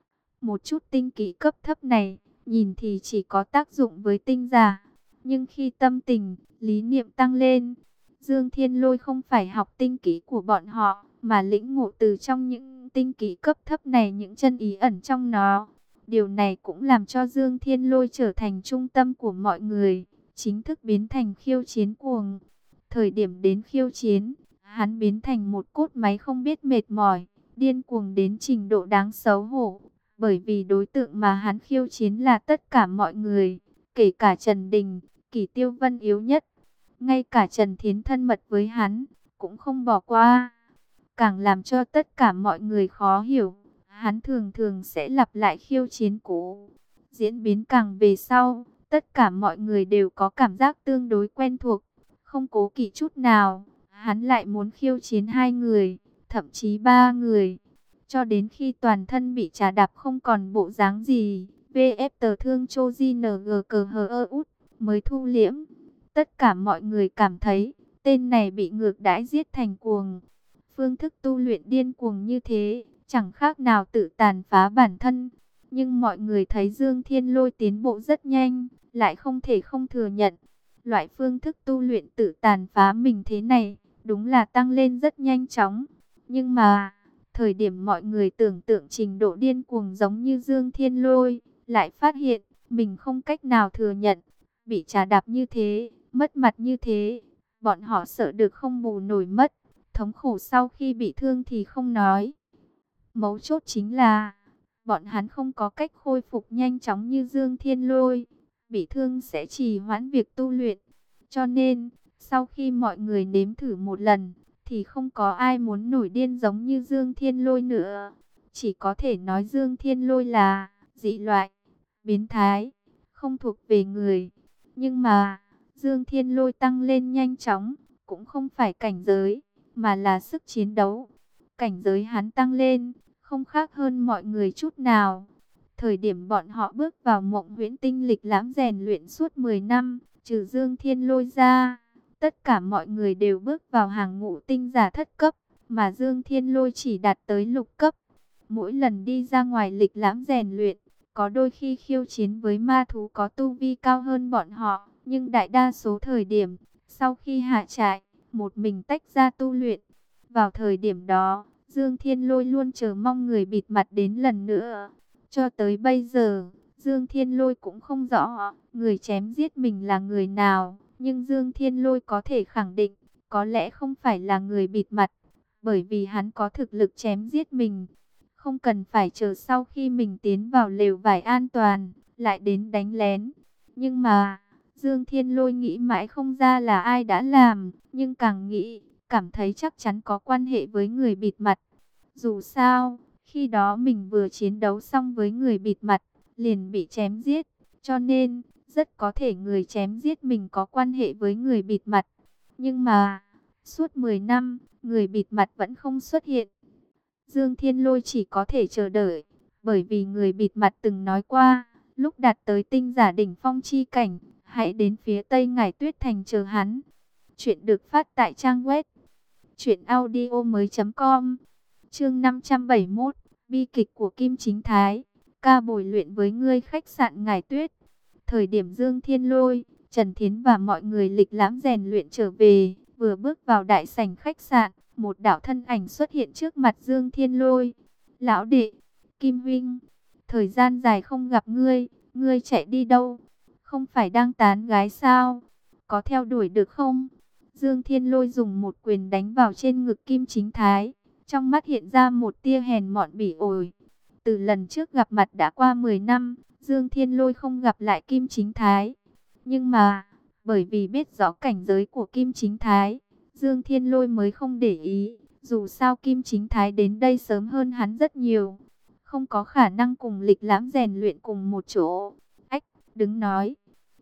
một chút tinh kỹ cấp thấp này, nhìn thì chỉ có tác dụng với tinh giả. Nhưng khi tâm tình, lý niệm tăng lên, Dương Thiên Lôi không phải học tinh kỹ của bọn họ, mà lĩnh ngộ từ trong những tinh kỹ cấp thấp này những chân ý ẩn trong nó. Điều này cũng làm cho Dương Thiên Lôi trở thành trung tâm của mọi người, chính thức biến thành khiêu chiến cuồng. Thời điểm đến khiêu chiến, hắn biến thành một cỗ máy không biết mệt mỏi, điên cuồng đến trình độ đáng xấu hổ. Bởi vì đối tượng mà hắn khiêu chiến là tất cả mọi người, kể cả Trần Đình, Kỷ Tiêu Vân yếu nhất. Ngay cả Trần Thiến thân mật với hắn, cũng không bỏ qua. Càng làm cho tất cả mọi người khó hiểu, hắn thường thường sẽ lặp lại khiêu chiến cũ. Diễn biến càng về sau, tất cả mọi người đều có cảm giác tương đối quen thuộc, không cố kỵ chút nào. Hắn lại muốn khiêu chiến hai người, thậm chí ba người. Cho đến khi toàn thân bị trà đạp không còn bộ dáng gì, vê ép tờ thương Choji en giê cờ hờ ơ út mới thu liễm. Tất cả mọi người cảm thấy, tên này bị ngược đãi giết thành cuồng. Phương thức tu luyện điên cuồng như thế, chẳng khác nào tự tàn phá bản thân. Nhưng mọi người thấy Dương Thiên Lôi tiến bộ rất nhanh, lại không thể không thừa nhận. Loại phương thức tu luyện tự tàn phá mình thế này, đúng là tăng lên rất nhanh chóng. Nhưng mà, thời điểm mọi người tưởng tượng trình độ điên cuồng giống như Dương Thiên Lôi, lại phát hiện, mình không cách nào thừa nhận. Bị trà đạp như thế, mất mặt như thế, bọn họ sợ được không bù nổi mất. Thống khổ sau khi bị thương thì không nói. Mấu chốt chính là, bọn hắn không có cách khôi phục nhanh chóng như Dương Thiên Lôi. Bị thương sẽ trì hoãn việc tu luyện. Cho nên, sau khi mọi người nếm thử một lần, thì không có ai muốn nổi điên giống như Dương Thiên Lôi nữa. Chỉ có thể nói Dương Thiên Lôi là dị loại, biến thái, không thuộc về người. Nhưng mà, Dương Thiên Lôi tăng lên nhanh chóng, cũng không phải cảnh giới, mà là sức chiến đấu. Cảnh giới hắn tăng lên, không khác hơn mọi người chút nào. Thời điểm bọn họ bước vào Mộng Huyễn Tinh lịch lãm rèn luyện suốt mười năm, trừ Dương Thiên Lôi ra, tất cả mọi người đều bước vào hàng ngũ tinh giả thất cấp, mà Dương Thiên Lôi chỉ đạt tới lục cấp. Mỗi lần đi ra ngoài lịch lãm rèn luyện, có đôi khi khiêu chiến với ma thú có tu vi cao hơn bọn họ, nhưng đại đa số thời điểm, sau khi hạ trại, một mình tách ra tu luyện. Vào thời điểm đó, Dương Thiên Lôi luôn chờ mong người bịt mặt đến lần nữa. Cho tới bây giờ, Dương Thiên Lôi cũng không rõ người chém giết mình là người nào, nhưng Dương Thiên Lôi có thể khẳng định, có lẽ không phải là người bịt mặt, bởi vì hắn có thực lực chém giết mình. Không cần phải chờ sau khi mình tiến vào lều vải an toàn, lại đến đánh lén. Nhưng mà, Dương Thiên Lôi nghĩ mãi không ra là ai đã làm, nhưng càng nghĩ, cảm thấy chắc chắn có quan hệ với người bịt mặt. Dù sao, khi đó mình vừa chiến đấu xong với người bịt mặt, liền bị chém giết, cho nên, rất có thể người chém giết mình có quan hệ với người bịt mặt. Nhưng mà, suốt mười năm, người bịt mặt vẫn không xuất hiện. Dương Thiên Lôi chỉ có thể chờ đợi, bởi vì người bịt mặt từng nói qua, lúc đạt tới tinh giả đỉnh phong chi cảnh, hãy đến phía tây Ngải Tuyết Thành chờ hắn. Chuyện được phát tại trang web truyện audio mới chấm com. Chương năm trăm bảy mươi mốt, bi kịch của Kim Chính Thái. Ca bồi luyện với ngươi khách sạn Ngải Tuyết. Thời điểm Dương Thiên Lôi, Trần Thiến và mọi người lịch lãm rèn luyện trở về, vừa bước vào đại sảnh khách sạn, một đạo thân ảnh xuất hiện trước mặt Dương Thiên Lôi. Lão đệ, Kim Huynh, thời gian dài không gặp ngươi, ngươi chạy đi đâu? Không phải đang tán gái sao? Có theo đuổi được không? Dương Thiên Lôi dùng một quyền đánh vào trên ngực Kim Chính Thái, trong mắt hiện ra một tia hèn mọn bỉ ổi. Từ lần trước gặp mặt đã qua mười năm, Dương Thiên Lôi không gặp lại Kim Chính Thái. Nhưng mà, bởi vì biết rõ cảnh giới của Kim Chính Thái, Dương Thiên Lôi mới không để ý. Dù sao Kim Chính Thái đến đây sớm hơn hắn rất nhiều, không có khả năng cùng lịch lãm rèn luyện cùng một chỗ. Ách, đứng nói.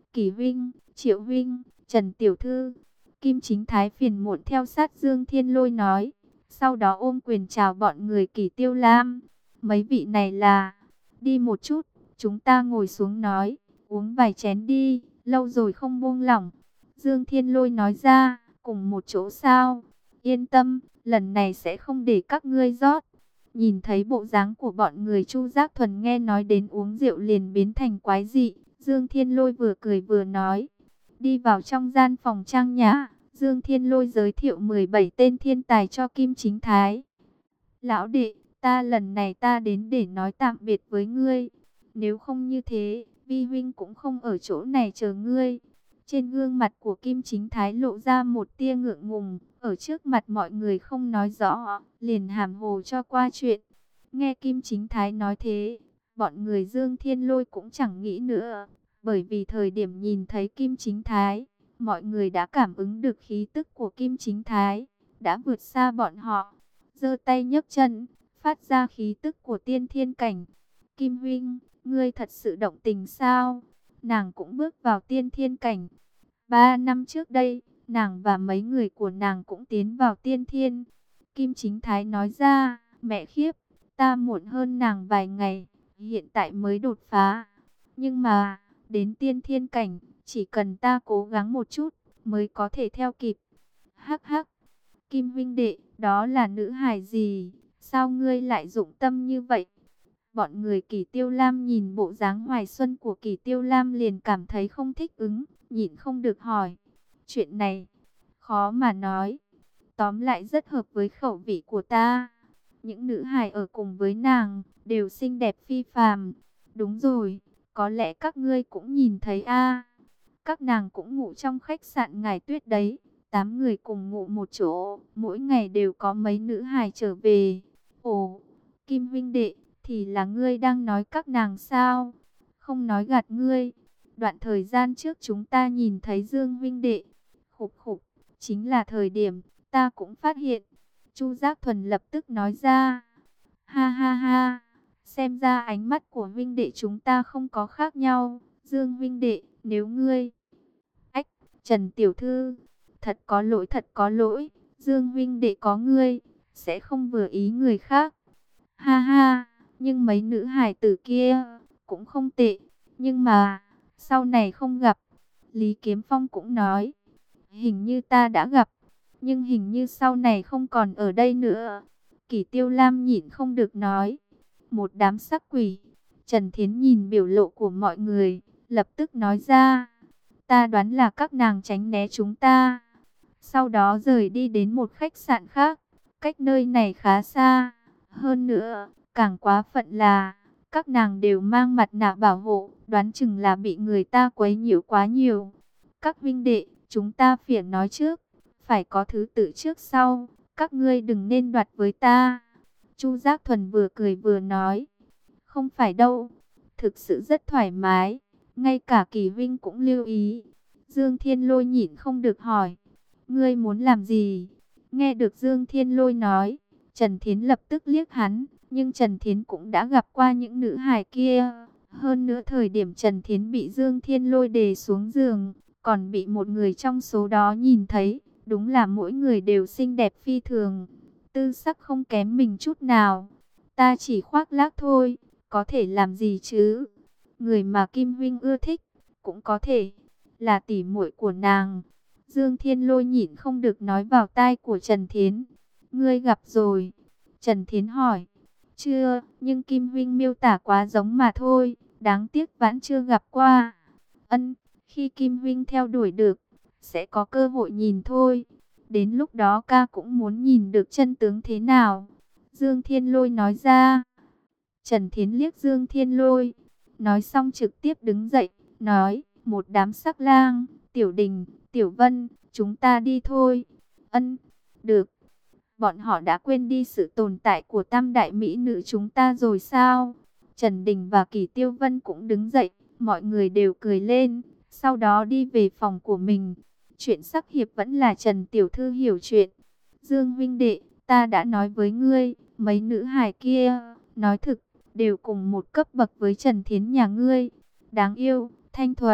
Kỳ Vinh, Triệu Vinh, Trần Tiểu Thư. Kim Chính Thái phiền muộn theo sát Dương Thiên Lôi nói. Sau đó ôm quyền chào bọn người Kỳ Tiêu Lam. Mấy vị này là... Đi một chút, chúng ta ngồi xuống nói. Uống vài chén đi, lâu rồi không buông lỏng. Dương Thiên Lôi nói ra, cùng một chỗ sao? Yên tâm, lần này sẽ không để các ngươi rót. Nhìn thấy bộ dáng của bọn người Chu Giác Thuần nghe nói đến uống rượu liền biến thành quái dị. Dương Thiên Lôi vừa cười vừa nói. Đi vào trong gian phòng trang nhã, Dương Thiên Lôi giới thiệu mười bảy tên thiên tài cho Kim Chính Thái. Lão đệ, ta lần này ta đến để nói tạm biệt với ngươi. Nếu không như thế, Vi huynh cũng không ở chỗ này chờ ngươi. Trên gương mặt của Kim Chính Thái lộ ra một tia ngượng ngùng, ở trước mặt mọi người không nói rõ, liền hàm hồ cho qua chuyện. Nghe Kim Chính Thái nói thế, bọn người Dương Thiên Lôi cũng chẳng nghĩ nữa, bởi vì thời điểm nhìn thấy Kim Chính Thái, mọi người đã cảm ứng được khí tức của Kim Chính Thái, đã vượt xa bọn họ, giơ tay nhấc chân, phát ra khí tức của tiên thiên cảnh. Kim huynh, ngươi thật sự động tình sao? Nàng cũng bước vào tiên thiên cảnh. Ba năm trước đây, nàng và mấy người của nàng cũng tiến vào tiên thiên. Kim Chính Thái nói ra, mẹ khiếp, ta muộn hơn nàng vài ngày, hiện tại mới đột phá. Nhưng mà, đến tiên thiên cảnh, chỉ cần ta cố gắng một chút, mới có thể theo kịp. Hắc hắc, Kim huynh đệ, đó là nữ hài gì? Sao ngươi lại dụng tâm như vậy? Bọn người Kỳ Tiêu Lam nhìn bộ dáng hoài xuân của Kỳ Tiêu Lam liền cảm thấy không thích ứng, nhịn không được hỏi. Chuyện này, khó mà nói. Tóm lại rất hợp với khẩu vị của ta. Những nữ hài ở cùng với nàng, đều xinh đẹp phi phàm. Đúng rồi, có lẽ các ngươi cũng nhìn thấy a. Các nàng cũng ngủ trong khách sạn Ngải Tuyết đấy. Tám người cùng ngủ một chỗ, mỗi ngày đều có mấy nữ hài trở về. Ồ, Kim huynh đệ, thì là ngươi đang nói các nàng sao? Không nói gạt ngươi. Đoạn thời gian trước chúng ta nhìn thấy Dương huynh đệ. Khục khục, chính là thời điểm ta cũng phát hiện. Chu Giác Thuần lập tức nói ra. Ha ha ha, xem ra ánh mắt của huynh đệ chúng ta không có khác nhau. Dương huynh đệ, nếu ngươi... Ách, Trần Tiểu Thư, thật có lỗi thật có lỗi. Dương huynh đệ có ngươi, sẽ không vừa ý người khác. Ha ha, nhưng mấy nữ hài tử kia cũng không tệ. Nhưng mà, sau này không gặp. Lý Kiếm Phong cũng nói, hình như ta đã gặp, nhưng hình như sau này không còn ở đây nữa. Kỳ Tiêu Lam nhịn không được nói, một đám sắc quỷ. Trần Thiến nhìn biểu lộ của mọi người, lập tức nói ra, ta đoán là các nàng tránh né chúng ta. Sau đó rời đi đến một khách sạn khác, cách nơi này khá xa. Hơn nữa, càng quá phận là, các nàng đều mang mặt nạ bảo hộ, đoán chừng là bị người ta quấy nhiễu quá nhiều. Các vinh đệ, chúng ta phiền nói trước, phải có thứ tự trước sau, các ngươi đừng nên đoạt với ta. Chu Giác Thuần vừa cười vừa nói, không phải đâu, thực sự rất thoải mái, ngay cả Kỳ Vinh cũng lưu ý. Dương Thiên Lôi nhịn không được hỏi, ngươi muốn làm gì? Nghe được Dương Thiên Lôi nói, Trần Thiến lập tức liếc hắn, nhưng Trần Thiến cũng đã gặp qua những nữ hài kia. Hơn nữa thời điểm Trần Thiến bị Dương Thiên Lôi đè xuống giường, còn bị một người trong số đó nhìn thấy. Đúng là mỗi người đều xinh đẹp phi thường, tư sắc không kém mình chút nào. Ta chỉ khoác lác thôi, có thể làm gì chứ? Người mà Kim huynh ưa thích, cũng có thể là tỷ muội của nàng. Dương Thiên Lôi nhịn không được nói vào tai của Trần Thiến. Ngươi gặp rồi? Trần Thiến hỏi. Chưa, nhưng Kim huynh miêu tả quá giống mà thôi, đáng tiếc vẫn chưa gặp qua. Ân, khi Kim huynh theo đuổi được, sẽ có cơ hội nhìn thôi. Đến lúc đó ca cũng muốn nhìn được chân tướng thế nào. Dương Thiên Lôi nói ra. Trần Thiến liếc Dương Thiên Lôi, nói xong trực tiếp đứng dậy, nói, một đám sắc lang, Tiểu Đình, Tiểu Vân, chúng ta đi thôi. Ân, được. Bọn họ đã quên đi sự tồn tại của tam đại mỹ nữ chúng ta rồi sao? Trần Đình và Kỳ Tiêu Vân cũng đứng dậy, mọi người đều cười lên, sau đó đi về phòng của mình. Chuyện sắc hiệp vẫn là Trần Tiểu Thư hiểu chuyện. Dương huynh đệ, ta đã nói với ngươi, mấy nữ hài kia, nói thực, đều cùng một cấp bậc với Trần Thiến nhà ngươi. Đáng yêu, thanh thuần,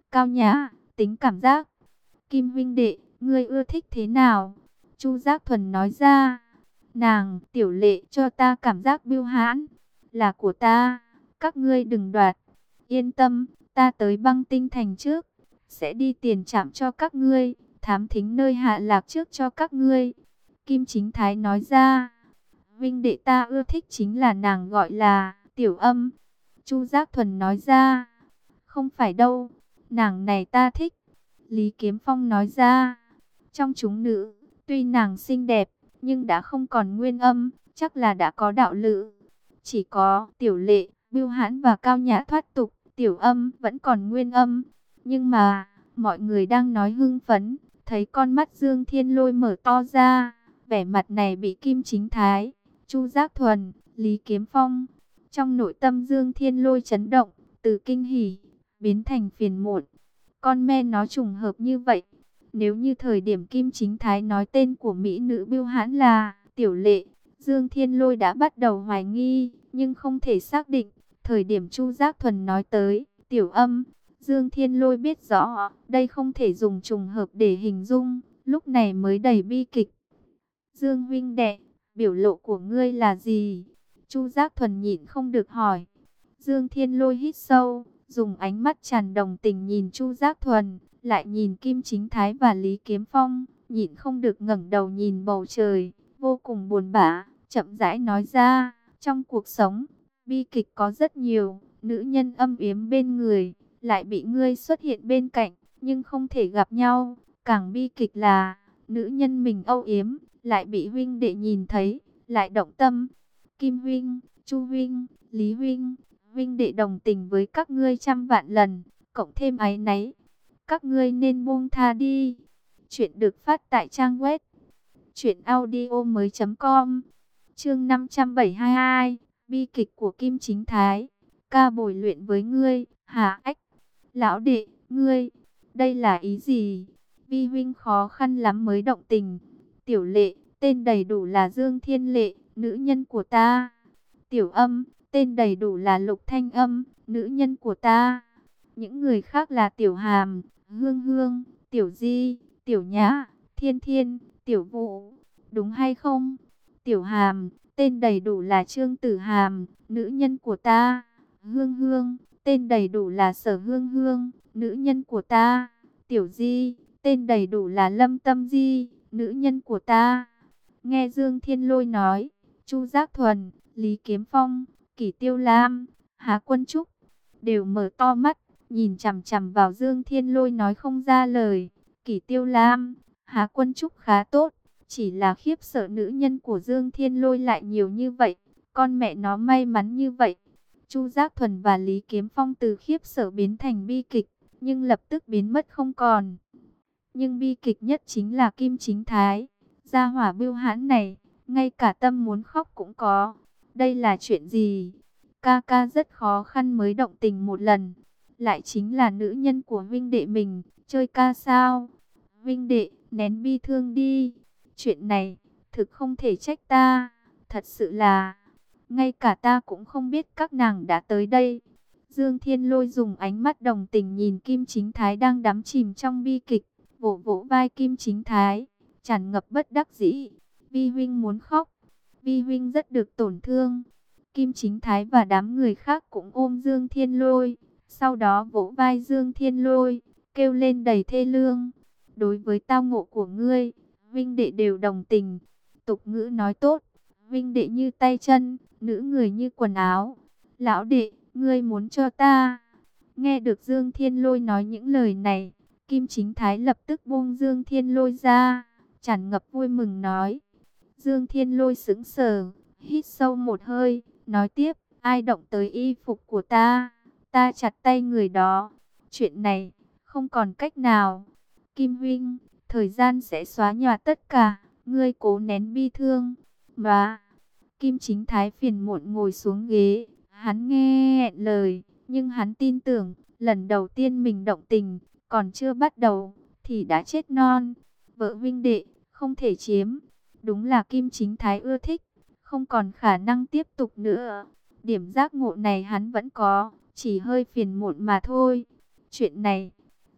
Cao Nhã, tính cảm giác. Kim huynh đệ, ngươi ưa thích thế nào? Chu Giác Thuần nói ra. Nàng, Tiểu Lệ cho ta cảm giác bưu hãn, là của ta, các ngươi đừng đoạt. Yên tâm, ta tới Băng Tinh Thành trước, sẽ đi tiền trạm cho các ngươi, thám thính nơi hạ lạc trước cho các ngươi. Kim Chính Thái nói ra. Vinh đệ ta ưa thích chính là nàng gọi là Tiểu Âm. Chu Giác Thuần nói ra. Không phải đâu, nàng này ta thích. Lý Kiếm Phong nói ra. Trong chúng nữ, tuy nàng xinh đẹp, nhưng đã không còn nguyên âm, chắc là đã có đạo lữ. Chỉ có Tiểu Lệ, bưu hãn và Cao Nhã thoát tục, Tiểu Âm vẫn còn nguyên âm. Nhưng mà, mọi người đang nói hưng phấn, thấy con mắt Dương Thiên Lôi mở to ra, vẻ mặt này bị Kim Chính Thái, Chu Giác Thuần, Lý Kiếm Phong. Trong nội tâm Dương Thiên Lôi chấn động, từ kinh hỉ, biến thành phiền muộn. Con me nó trùng hợp như vậy. Nếu như thời điểm Kim Chính Thái nói tên của mỹ nữ bưu hãn là Tiểu Lệ, Dương Thiên Lôi đã bắt đầu hoài nghi, nhưng không thể xác định. Thời điểm Chu Giác Thuần nói tới Tiểu Âm, Dương Thiên Lôi biết rõ, đây không thể dùng trùng hợp để hình dung, lúc này mới đầy bi kịch. Dương huynh đệ, biểu lộ của ngươi là gì? Chu Giác Thuần nhịn không được hỏi. Dương Thiên Lôi hít sâu, dùng ánh mắt tràn đồng tình nhìn Chu Giác Thuần, lại nhìn Kim Chính Thái và Lý Kiếm Phong, nhịn không được ngẩng đầu nhìn bầu trời, vô cùng buồn bã, chậm rãi nói ra, trong cuộc sống, bi kịch có rất nhiều, nữ nhân âm yếm bên người, lại bị ngươi xuất hiện bên cạnh, nhưng không thể gặp nhau, càng bi kịch là, nữ nhân mình âu yếm, lại bị huynh đệ nhìn thấy, lại động tâm. Kim huynh, Chu huynh, Lý huynh, huynh đệ đồng tình với các ngươi trăm vạn lần, cộng thêm áy náy. Các ngươi nên buông tha đi. Chuyện được phát tại trang web truyện audio mới chấm com. Chương năm trăm bảy mươi hai, bi kịch của Kim Chính Thái. Ca bồi luyện với ngươi, hả ách? Lão đệ, ngươi, đây là ý gì? Vi huynh khó khăn lắm mới động tình. Tiểu Lệ, tên đầy đủ là Dương Thiên Lệ, nữ nhân của ta. Tiểu Âm, tên đầy đủ là Lục Thanh Âm, nữ nhân của ta. Những người khác là Tiểu Hàm, Hương Hương, Tiểu Di, Tiểu Nhã, Thiên Thiên, Tiểu Vũ. Đúng hay không? Tiểu Hàm, tên đầy đủ là Trương Tử Hàm, nữ nhân của ta. Hương Hương, tên đầy đủ là Sở Hương Hương, nữ nhân của ta. Tiểu Di, tên đầy đủ là Lâm Tâm Di, nữ nhân của ta. Nghe Dương Thiên Lôi nói, Chu Giác Thuần, Lý Kiếm Phong, Kỷ Tiêu Lam, Há Quân Trúc đều mở to mắt, nhìn chằm chằm vào Dương Thiên Lôi nói không ra lời. Kỷ Tiêu Lam, Há Quân Trúc khá tốt, chỉ là khiếp sợ nữ nhân của Dương Thiên Lôi lại nhiều như vậy, con mẹ nó may mắn như vậy. Chu Giác Thuần và Lý Kiếm Phong từ khiếp sợ biến thành bi kịch, nhưng lập tức biến mất không còn. Nhưng bi kịch nhất chính là Kim Chính Thái, gia hỏa bưu hãn này, ngay cả tâm muốn khóc cũng có. Đây là chuyện gì? Ca ca rất khó khăn mới động tình một lần, lại chính là nữ nhân của huynh đệ mình, chơi ca sao? Huynh đệ, nén bi thương đi. Chuyện này, thực không thể trách ta, thật sự là, ngay cả ta cũng không biết các nàng đã tới đây. Dương Thiên Lôi dùng ánh mắt đồng tình nhìn Kim Chính Thái đang đắm chìm trong bi kịch, vỗ vỗ vai Kim Chính Thái, tràn ngập bất đắc dĩ. Vi huynh muốn khóc, Vi huynh rất được tổn thương. Kim Chính Thái và đám người khác cũng ôm Dương Thiên Lôi, sau đó vỗ vai Dương Thiên Lôi, kêu lên đầy thê lương. Đối với tao ngộ của ngươi, huynh đệ đều đồng tình. Tục ngữ nói tốt, huynh đệ như tay chân, nữ người như quần áo. Lão đệ, ngươi muốn cho ta. Nghe được Dương Thiên Lôi nói những lời này, Kim Chính Thái lập tức buông Dương Thiên Lôi ra, tràn ngập vui mừng nói. Dương Thiên Lôi sững sờ, hít sâu một hơi, nói tiếp, ai động tới y phục của ta, ta chặt tay người đó. Chuyện này, không còn cách nào. Kim huynh, thời gian sẽ xóa nhòa tất cả, ngươi cố nén bi thương. Mà, Kim Chính Thái phiền muộn ngồi xuống ghế, hắn nghe hẹn lời, nhưng hắn tin tưởng, lần đầu tiên mình động tình, còn chưa bắt đầu, thì đã chết non. Vợ huynh đệ, không thể chiếm. Đúng là Kim Chính Thái ưa thích, không còn khả năng tiếp tục nữa. Điểm giác ngộ này hắn vẫn có, chỉ hơi phiền muộn mà thôi. Chuyện này,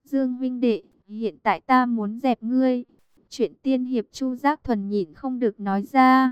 Dương huynh đệ, hiện tại ta muốn dẹp ngươi. Chuyện tiên hiệp Chu Giác Thuần nhịn không được nói ra.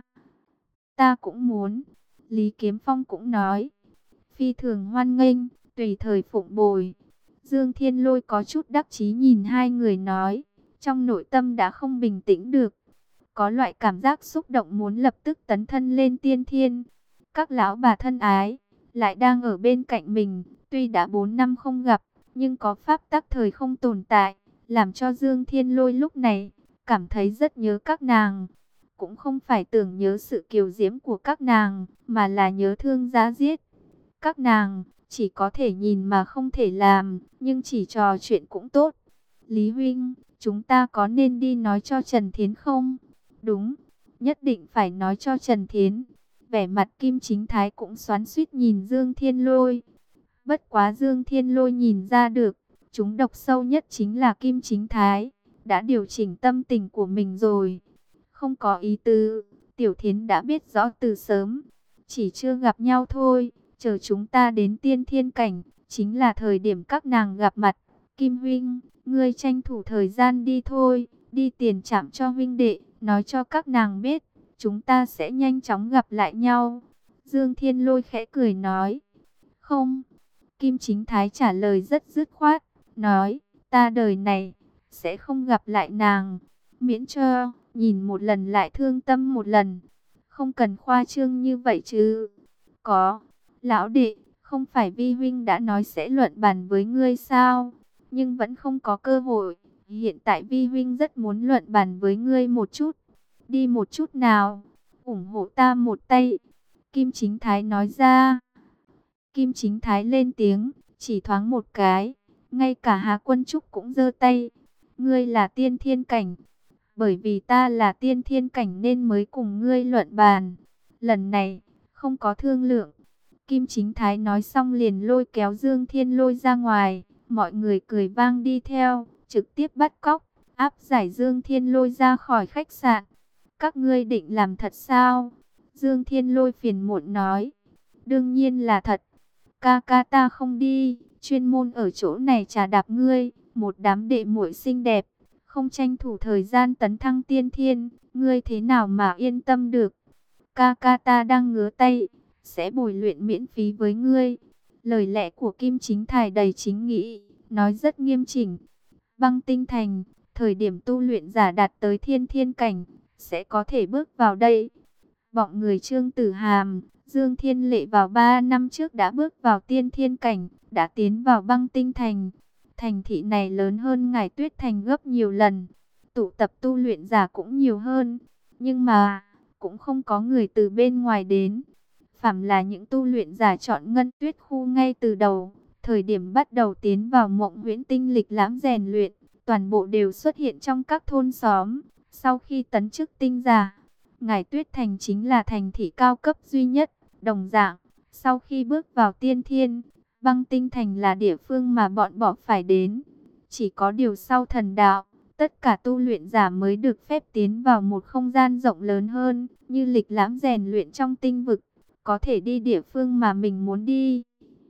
Ta cũng muốn. Lý Kiếm Phong cũng nói. Phi thường hoan nghênh, tùy thời phụng bồi. Dương Thiên Lôi có chút đắc chí nhìn hai người nói. Trong nội tâm đã không bình tĩnh được. Có loại cảm giác xúc động muốn lập tức tấn thân lên tiên thiên. Các lão bà thân ái, lại đang ở bên cạnh mình. Tuy đã bốn năm không gặp, nhưng có pháp tắc thời không tồn tại. Làm cho Dương Thiên Lôi lúc này cảm thấy rất nhớ các nàng. Cũng không phải tưởng nhớ sự kiều diễm của các nàng, mà là nhớ thương giá giết. Các nàng chỉ có thể nhìn mà không thể làm, nhưng chỉ trò chuyện cũng tốt. Lý huynh, chúng ta có nên đi nói cho Trần Thiến không? Đúng, nhất định phải nói cho Trần Thiến. Vẻ mặt Kim Chính Thái cũng xoắn xuýt nhìn Dương Thiên Lôi. Bất quá Dương Thiên Lôi nhìn ra được, chúng độc sâu nhất chính là Kim Chính Thái. Đã điều chỉnh tâm tình của mình rồi. Không có ý tứ, Tiểu Thiến đã biết rõ từ sớm. Chỉ chưa gặp nhau thôi, chờ chúng ta đến tiên thiên cảnh, chính là thời điểm các nàng gặp mặt. Kim huynh, ngươi tranh thủ thời gian đi thôi, đi tiền trạm cho huynh đệ, nói cho các nàng biết, chúng ta sẽ nhanh chóng gặp lại nhau. Dương Thiên Lôi khẽ cười nói. Không, Kim Chính Thái trả lời rất dứt khoát, nói, ta đời này sẽ không gặp lại nàng, miễn cho nhìn một lần lại thương tâm một lần. Không cần khoa trương như vậy chứ. Có, lão đệ, không phải Vi huynh đã nói sẽ luận bàn với ngươi sao? Nhưng vẫn không có cơ hội. Hiện tại Vi huynh rất muốn luận bàn với ngươi một chút. Đi một chút nào, ủng hộ ta một tay. Kim Chính Thái nói ra. Kim Chính Thái lên tiếng, chỉ thoáng một cái. Ngay cả Hà Quân Trúc cũng giơ tay. Ngươi là tiên thiên cảnh. Bởi vì ta là tiên thiên cảnh nên mới cùng ngươi luận bàn. Lần này, không có thương lượng. Kim Chính Thái nói xong liền lôi kéo Dương Thiên Lôi ra ngoài. Mọi người cười vang đi theo, trực tiếp bắt cóc, áp giải Dương Thiên Lôi ra khỏi khách sạn. Các ngươi định làm thật sao? Dương Thiên Lôi phiền muộn nói. Đương nhiên là thật. Ca ca ta không đi, chuyên môn ở chỗ này trà đạp ngươi, một đám đệ muội xinh đẹp. Không tranh thủ thời gian tấn thăng tiên thiên, ngươi thế nào mà yên tâm được. Ca ca ta đang ngứa tay, sẽ bồi luyện miễn phí với ngươi. Lời lẽ của Kim Chính Thái đầy chính nghĩa, nói rất nghiêm chỉnh. Băng Tinh Thành, thời điểm tu luyện giả đạt tới thiên thiên cảnh, sẽ có thể bước vào đây. Bọn người Trương Tử Hàm, Dương Thiên Lệ vào ba năm trước đã bước vào tiên thiên cảnh, đã tiến vào Băng Tinh Thành. Thành thị này lớn hơn Ngải Tuyết Thành gấp nhiều lần, tụ tập tu luyện giả cũng nhiều hơn, nhưng mà cũng không có người từ bên ngoài đến. Phàm là những tu luyện giả chọn Ngân Tuyết khu ngay từ đầu, thời điểm bắt đầu tiến vào Mộng Huyễn Tinh lịch lãm rèn luyện, toàn bộ đều xuất hiện trong các thôn xóm. Sau khi tấn chức tinh giả, Ngải Tuyết Thành chính là thành thị cao cấp duy nhất. Đồng dạng, sau khi bước vào tiên thiên, Băng Tinh Thành là địa phương mà bọn bỏ phải đến. Chỉ có điều sau thần đạo, tất cả tu luyện giả mới được phép tiến vào một không gian rộng lớn hơn, như lịch lãm rèn luyện trong tinh vực, có thể đi địa phương mà mình muốn đi.